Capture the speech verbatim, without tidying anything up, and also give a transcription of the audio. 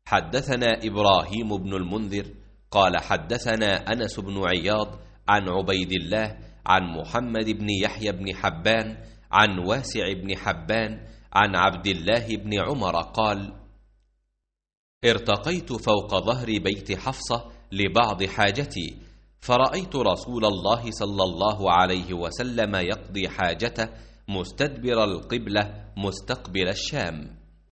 حدثنا إبراهيم بن المنذر قال حدثنا أنس بن عياض عن عبيد الله عن محمد بن يحيى بن حبان عن واسع بن حبان عن عبد الله بن عمر قال: ارتقيت فوق ظهر بيت حفصة لبعض حاجتي، فرأيت رسول الله صلى الله عليه وسلم يقضي حاجته مستدبر القبلة مستقبل الشام.